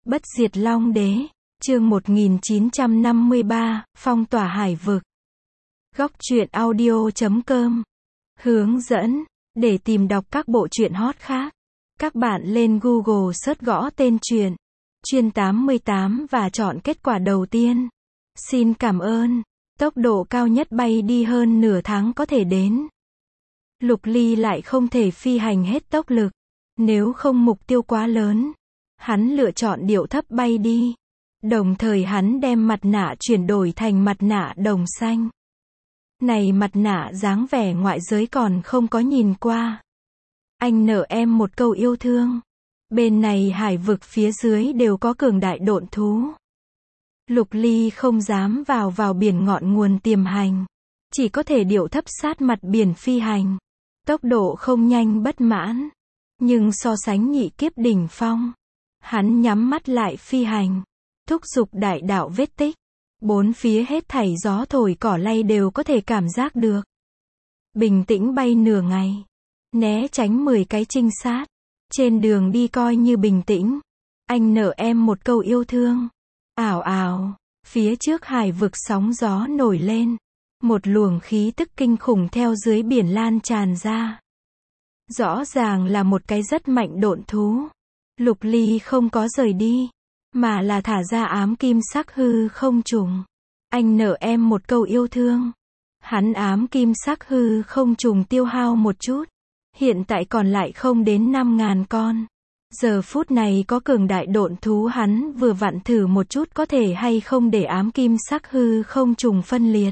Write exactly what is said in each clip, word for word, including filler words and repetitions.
Bất diệt Long Đế, chương một nghìn chín trăm năm mươi ba, phong tỏa hải vực. Góc truyện audio chấm com. Hướng dẫn, để tìm đọc các bộ truyện hot khác, các bạn lên Google search gõ tên truyện, Chuyên tám mươi tám và chọn kết quả đầu tiên. Xin cảm ơn. Tốc độ cao nhất bay đi hơn nửa tháng có thể đến. Lục Ly lại không thể phi hành hết tốc lực. Nếu không mục tiêu quá lớn, hắn lựa chọn điệu thấp bay đi. Đồng thời hắn đem mặt nạ chuyển đổi thành mặt nạ đồng xanh. Này mặt nạ dáng vẻ ngoại giới còn không có nhìn qua. Anh nợ em một câu yêu thương. Bên này hải vực phía dưới đều có cường đại độn thú. Lục Ly không dám vào vào biển ngọn nguồn tiềm hành. Chỉ có thể điệu thấp sát mặt biển phi hành. Tốc độ không nhanh bất mãn. Nhưng so sánh nhị kiếp đỉnh phong, hắn nhắm mắt lại phi hành. Thúc giục đại đạo vết tích. Bốn phía hết thảy gió thổi cỏ lay đều có thể cảm giác được. Bình tĩnh bay nửa ngày. Né tránh mười cái trinh sát. Trên đường đi coi như bình tĩnh. Anh nợ em một câu yêu thương. Ảo ảo. Phía trước hải vực sóng gió nổi lên. Một luồng khí tức kinh khủng theo dưới biển lan tràn ra. Rõ ràng là một cái rất mạnh độn thú. Lục Ly không có rời đi, mà là thả ra ám kim sắc hư không trùng. Anh nợ em một câu yêu thương. Hắn ám kim sắc hư không trùng tiêu hao một chút. Hiện tại còn lại không đến năm ngàn con. Giờ phút này có cường đại độn thú, hắn vừa vặn thử một chút có thể hay không để ám kim sắc hư không trùng phân liệt.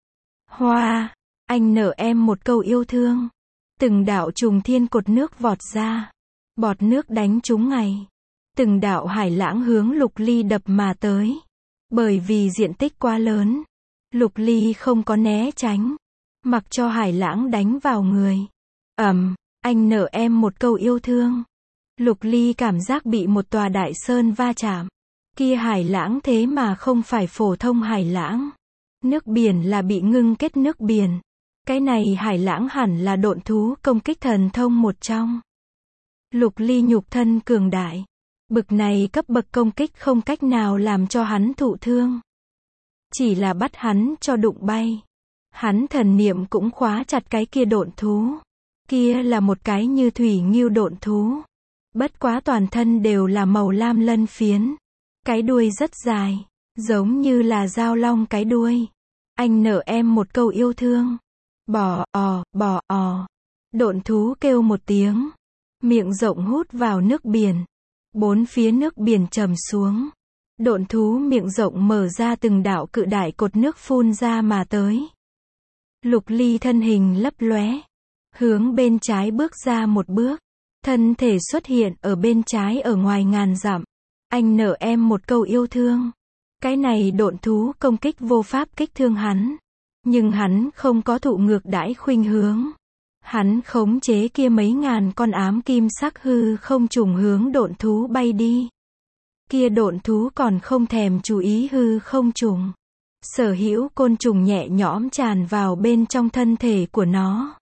Hoa, anh nợ em một câu yêu thương. Từng đạo trùng thiên cột nước vọt ra. Bọt nước đánh trúng ngày. Từng đạo hải lãng hướng Lục Ly đập mà tới. Bởi vì diện tích quá lớn, Lục Ly không có né tránh. Mặc cho hải lãng đánh vào người. Ầm, anh nợ em một câu yêu thương. Lục Ly cảm giác bị một tòa đại sơn va chạm. Kia hải lãng thế mà không phải phổ thông hải lãng. Nước biển là bị ngưng kết nước biển. Cái này hải lãng hẳn là độn thú công kích thần thông một trong. Lục Ly nhục thân cường đại. Bực này cấp bậc công kích không cách nào làm cho hắn thụ thương. Chỉ là bắt hắn cho đụng bay. Hắn thần niệm cũng khóa chặt cái kia độn thú. Kia là một cái như thủy ngưu độn thú. Bất quá toàn thân đều là màu lam lân phiến. Cái đuôi rất dài, giống như là dao long cái đuôi. Anh nợ em một câu yêu thương. Bò ò, bò ò. Độn thú kêu một tiếng. Miệng rộng hút vào nước biển. Bốn phía nước biển trầm xuống. Độn thú miệng rộng mở ra, từng đạo cự đại cột nước phun ra mà tới. Lục Ly thân hình lấp lóe. Hướng bên trái bước ra một bước. Thân thể xuất hiện ở bên trái ở ngoài ngàn dặm. Anh nợ em một câu yêu thương. Cái này độn thú công kích vô pháp kích thương hắn. Nhưng hắn không có thụ ngược đãi khuynh hướng. Hắn khống chế kia mấy ngàn con ám kim sắc hư không trùng hướng độn thú bay đi. Kia độn thú còn không thèm chú ý hư không trùng. Sở hữu côn trùng nhẹ nhõm tràn vào bên trong thân thể của nó.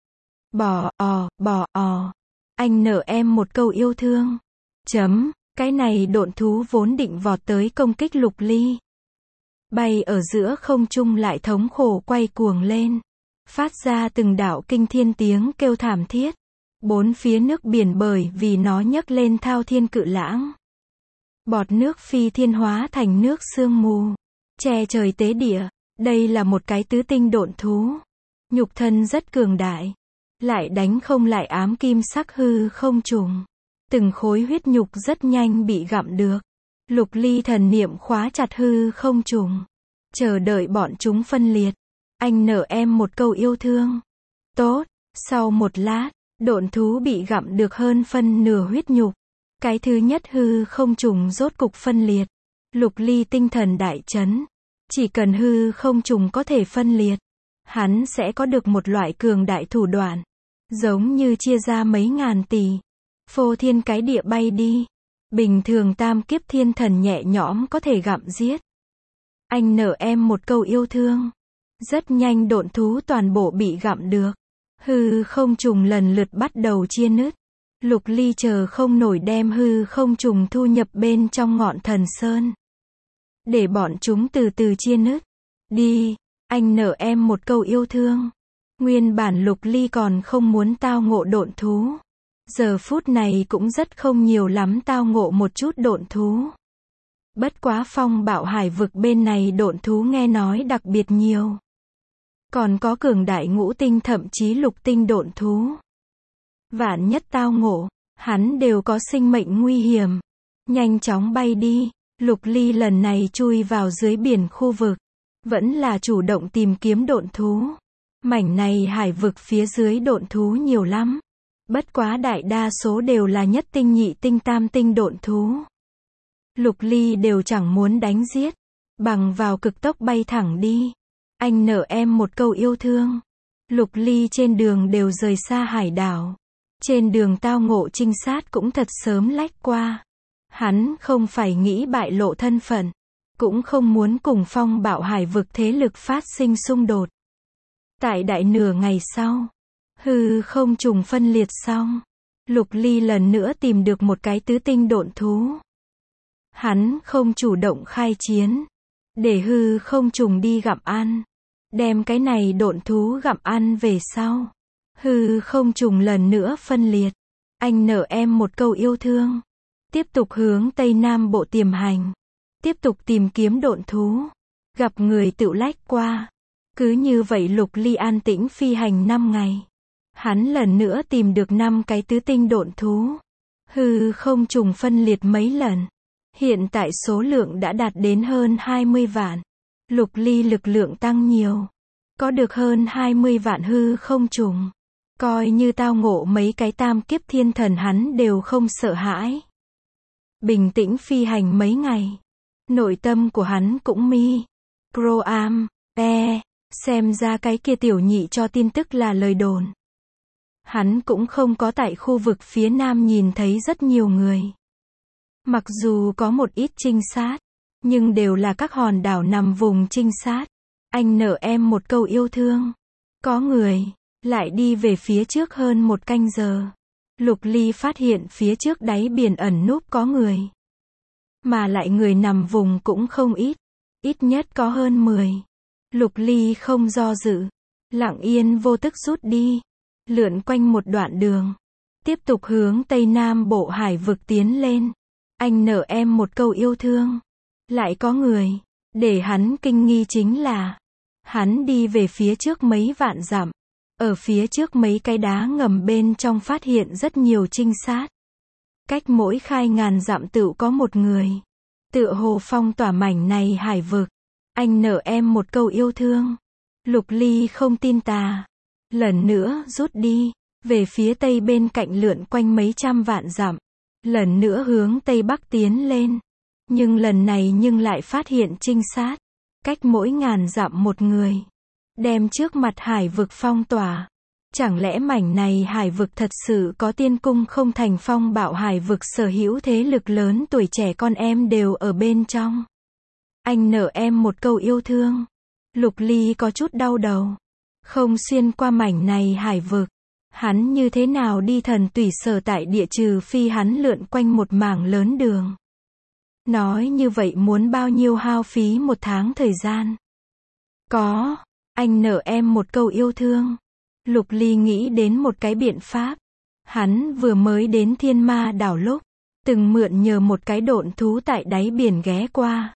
Bò ò, bò ò. Anh nợ em một câu yêu thương. Chấm, cái này độn thú vốn định vọt tới công kích Lục Ly. Bay ở giữa không trung lại thống khổ quay cuồng lên. Phát ra từng đạo kinh thiên tiếng kêu thảm thiết. Bốn phía nước biển bởi vì nó nhấc lên thao thiên cự lãng. Bọt nước phi thiên hóa thành nước sương mù. Che trời tế địa. Đây là một cái tứ tinh độn thú. Nhục thân rất cường đại. Lại đánh không lại ám kim sắc hư không trùng. Từng khối huyết nhục rất nhanh bị gặm được. Lục Ly thần niệm khóa chặt hư không trùng. Chờ đợi bọn chúng phân liệt. Anh nợ em một câu yêu thương. Tốt, sau một lát, độn thú bị gặm được hơn phân nửa huyết nhục. Cái thứ nhất hư không trùng rốt cục phân liệt. Lục Ly tinh thần đại chấn. Chỉ cần hư không trùng có thể phân liệt, hắn sẽ có được một loại cường đại thủ đoạn. Giống như chia ra mấy ngàn tỷ. Phô thiên cái địa bay đi. Bình thường tam kiếp thiên thần nhẹ nhõm có thể gặm giết. Anh nợ em một câu yêu thương. Rất nhanh độn thú toàn bộ bị gặm được. Hư không trùng lần lượt bắt đầu chia nứt. Lục Ly chờ không nổi đem hư không trùng thu nhập bên trong ngọn thần sơn. Để bọn chúng từ từ chia nứt. Đi, anh nợ em một câu yêu thương. Nguyên bản Lục Ly còn không muốn tao ngộ độn thú. Giờ phút này cũng rất không nhiều lắm tao ngộ một chút độn thú. Bất quá phong bạo hải vực bên này độn thú nghe nói đặc biệt nhiều. Còn có cường đại ngũ tinh thậm chí lục tinh độn thú. Vạn nhất tao ngộ, hắn đều có sinh mệnh nguy hiểm. Nhanh chóng bay đi, Lục Ly lần này chui vào dưới biển khu vực. Vẫn là chủ động tìm kiếm độn thú. Mảnh này hải vực phía dưới độn thú nhiều lắm. Bất quá đại đa số đều là nhất tinh nhị tinh tam tinh độn thú. Lục Ly đều chẳng muốn đánh giết. Bằng vào cực tốc bay thẳng đi. Anh nợ em một câu yêu thương. Lục Ly trên đường đều rời xa hải đảo. Trên đường tao ngộ trinh sát cũng thật sớm lách qua. Hắn không phải nghĩ bại lộ thân phận. Cũng không muốn cùng phong bạo hải vực thế lực phát sinh xung đột. Tại đại nửa ngày sau, hư không trùng phân liệt xong, Lục Ly lần nữa tìm được một cái tứ tinh độn thú. Hắn không chủ động khai chiến, để hư không trùng đi gặm ăn. Đem cái này độn thú gặm ăn về sau. Hư không trùng lần nữa phân liệt. Anh nợ em một câu yêu thương. Tiếp tục hướng Tây Nam bộ tiềm hành. Tiếp tục tìm kiếm độn thú. Gặp người tự lách qua. Cứ như vậy Lục Ly an tĩnh phi hành năm ngày. Hắn lần nữa tìm được năm cái tứ tinh độn thú. Hư không trùng phân liệt mấy lần. Hiện tại số lượng đã đạt đến hơn hai mươi vạn. Lục Ly lực lượng tăng nhiều. Có được hơn hai mươi vạn hư không trùng. Coi như tao ngộ mấy cái tam kiếp thiên thần hắn đều không sợ hãi. Bình tĩnh phi hành mấy ngày. Nội tâm của hắn cũng mi. Croam, e. Xem ra cái kia tiểu nhị cho tin tức là lời đồn. Hắn cũng không có tại khu vực phía nam nhìn thấy rất nhiều người. Mặc dù có một ít trinh sát, nhưng đều là các hòn đảo nằm vùng trinh sát. Anh nợ em một câu yêu thương. Có người, lại đi về phía trước hơn một canh giờ. Lục Ly phát hiện phía trước đáy biển ẩn núp có người. Mà lại người nằm vùng cũng không ít. Ít nhất có hơn mười. Lục Ly không do dự. Lặng yên vô tức rút đi. Lượn quanh một đoạn đường. Tiếp tục hướng Tây Nam bộ hải vực tiến lên. Anh nợ em một câu yêu thương. Lại có người. Để hắn kinh nghi chính là. Hắn đi về phía trước mấy vạn dặm. Ở phía trước mấy cái đá ngầm bên trong phát hiện rất nhiều trinh sát. Cách mỗi khai ngàn dặm tựu có một người. Tựa hồ phong tỏa mảnh này hải vực. Anh nợ em một câu yêu thương. Lục Ly không tin tà. Lần nữa rút đi. Về phía tây bên cạnh lượn quanh mấy trăm vạn dặm. Lần nữa hướng tây bắc tiến lên. Nhưng lần này nhưng lại phát hiện trinh sát. Cách mỗi ngàn dặm một người. Đem trước mặt hải vực phong tỏa. Chẳng lẽ mảnh này hải vực thật sự có tiên cung không thành phong bạo hải vực sở hữu thế lực lớn tuổi trẻ con em đều ở bên trong. Anh nợ em một câu yêu thương. Lục Ly có chút đau đầu. Không xuyên qua mảnh này hải vực. Hắn như thế nào đi thần tùy sở tại địa trừ phi hắn lượn quanh một mảng lớn đường. Nói như vậy muốn bao nhiêu hao phí một tháng thời gian. Có. Anh nợ em một câu yêu thương. Lục Ly nghĩ đến một cái biện pháp. Hắn vừa mới đến Thiên Ma đảo lúc. Từng mượn nhờ một cái độn thú tại đáy biển ghé qua.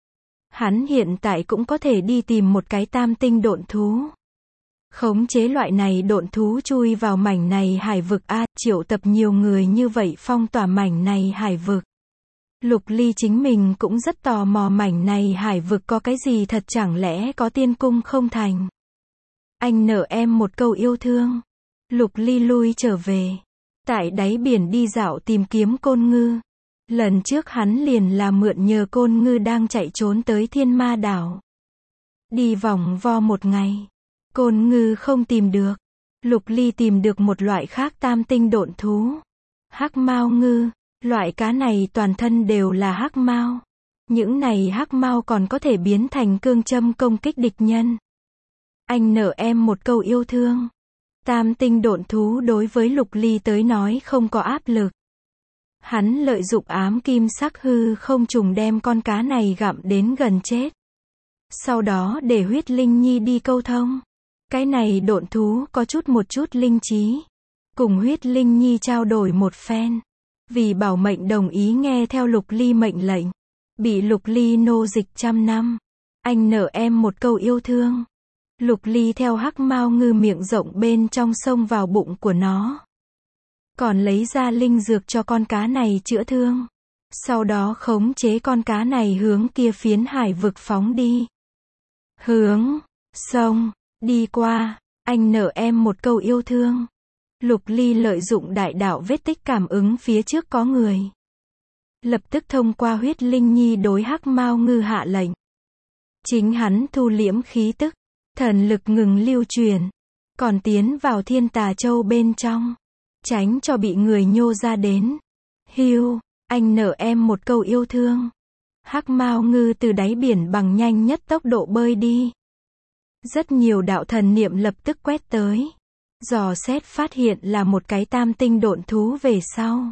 Hắn hiện tại cũng có thể đi tìm một cái tam tinh độn thú. Khống chế loại này độn thú chui vào mảnh này hải vực A, triệu tập nhiều người như vậy phong tỏa mảnh này hải vực. Lục Ly chính mình cũng rất tò mò mảnh này hải vực có cái gì thật chẳng lẽ có tiên cung không thành. Anh nợ em một câu yêu thương. Lục Ly lui trở về. Tại đáy biển đi dạo tìm kiếm côn ngư. Lần trước hắn liền là mượn nhờ côn ngư đang chạy trốn tới Thiên Ma đảo. Đi vòng vo một ngày. Côn ngư không tìm được. Lục Ly tìm được một loại khác tam tinh độn thú. Hắc mao ngư. Loại cá này toàn thân đều là hắc mao. Những này hắc mao còn có thể biến thành cương châm công kích địch nhân. Anh nợ em một câu yêu thương. Tam tinh độn thú đối với Lục Ly tới nói không có áp lực. Hắn lợi dụng ám kim sắc hư không trùng đem con cá này gặm đến gần chết. Sau đó để huyết linh nhi đi câu thông. Cái này độn thú có chút một chút linh trí. Cùng huyết linh nhi trao đổi một phen. Vì bảo mệnh đồng ý nghe theo Lục Ly mệnh lệnh. Bị Lục Ly nô dịch trăm năm. Anh nợ em một câu yêu thương. Lục Ly theo hắc mao ngư miệng rộng bên trong sông vào bụng của nó. Còn lấy ra linh dược cho con cá này chữa thương. Sau đó khống chế con cá này hướng kia phiến hải vực phóng đi. Hướng sông đi qua, anh nợ em một câu yêu thương. Lục Ly lợi dụng đại đạo vết tích cảm ứng phía trước có người. Lập tức thông qua huyết linh nhi đối hắc mao ngư hạ lệnh. Chính hắn thu liễm khí tức, thần lực ngừng lưu truyền, còn tiến vào Thiên Tà Châu bên trong, tránh cho bị người nhô ra đến. Hiu, anh nợ em một câu yêu thương. Hắc mao ngư từ đáy biển bằng nhanh nhất tốc độ bơi đi. Rất nhiều đạo thần niệm lập tức quét tới. Dò xét phát hiện là một cái tam tinh độn thú về sau.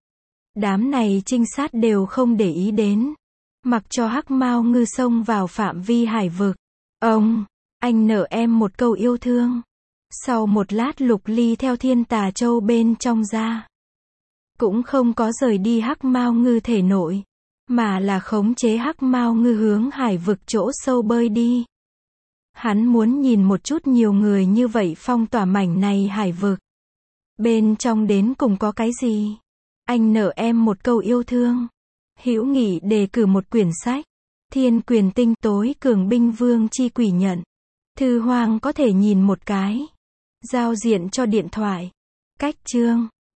Đám này trinh sát đều không để ý đến. Mặc cho hắc mao ngư xông vào phạm vi hải vực. Ông, anh nợ em một câu yêu thương. Sau một lát Lục Ly theo Thiên Tà Châu bên trong ra. Cũng không có rời đi hắc mao ngư thể nội. Mà là khống chế hắc mao ngư hướng hải vực chỗ sâu bơi đi. Hắn muốn nhìn một chút nhiều người như vậy phong tỏa mảnh này hải vực. Bên trong đến cùng có cái gì? Anh nợ em một câu yêu thương. Hữu Nghị đề cử một quyển sách. Thiên Quyền Tinh Tối Cường Binh Vương Chi Quỷ Nhận. Thư Hoang có thể nhìn một cái. Giao diện cho điện thoại. Cách chương.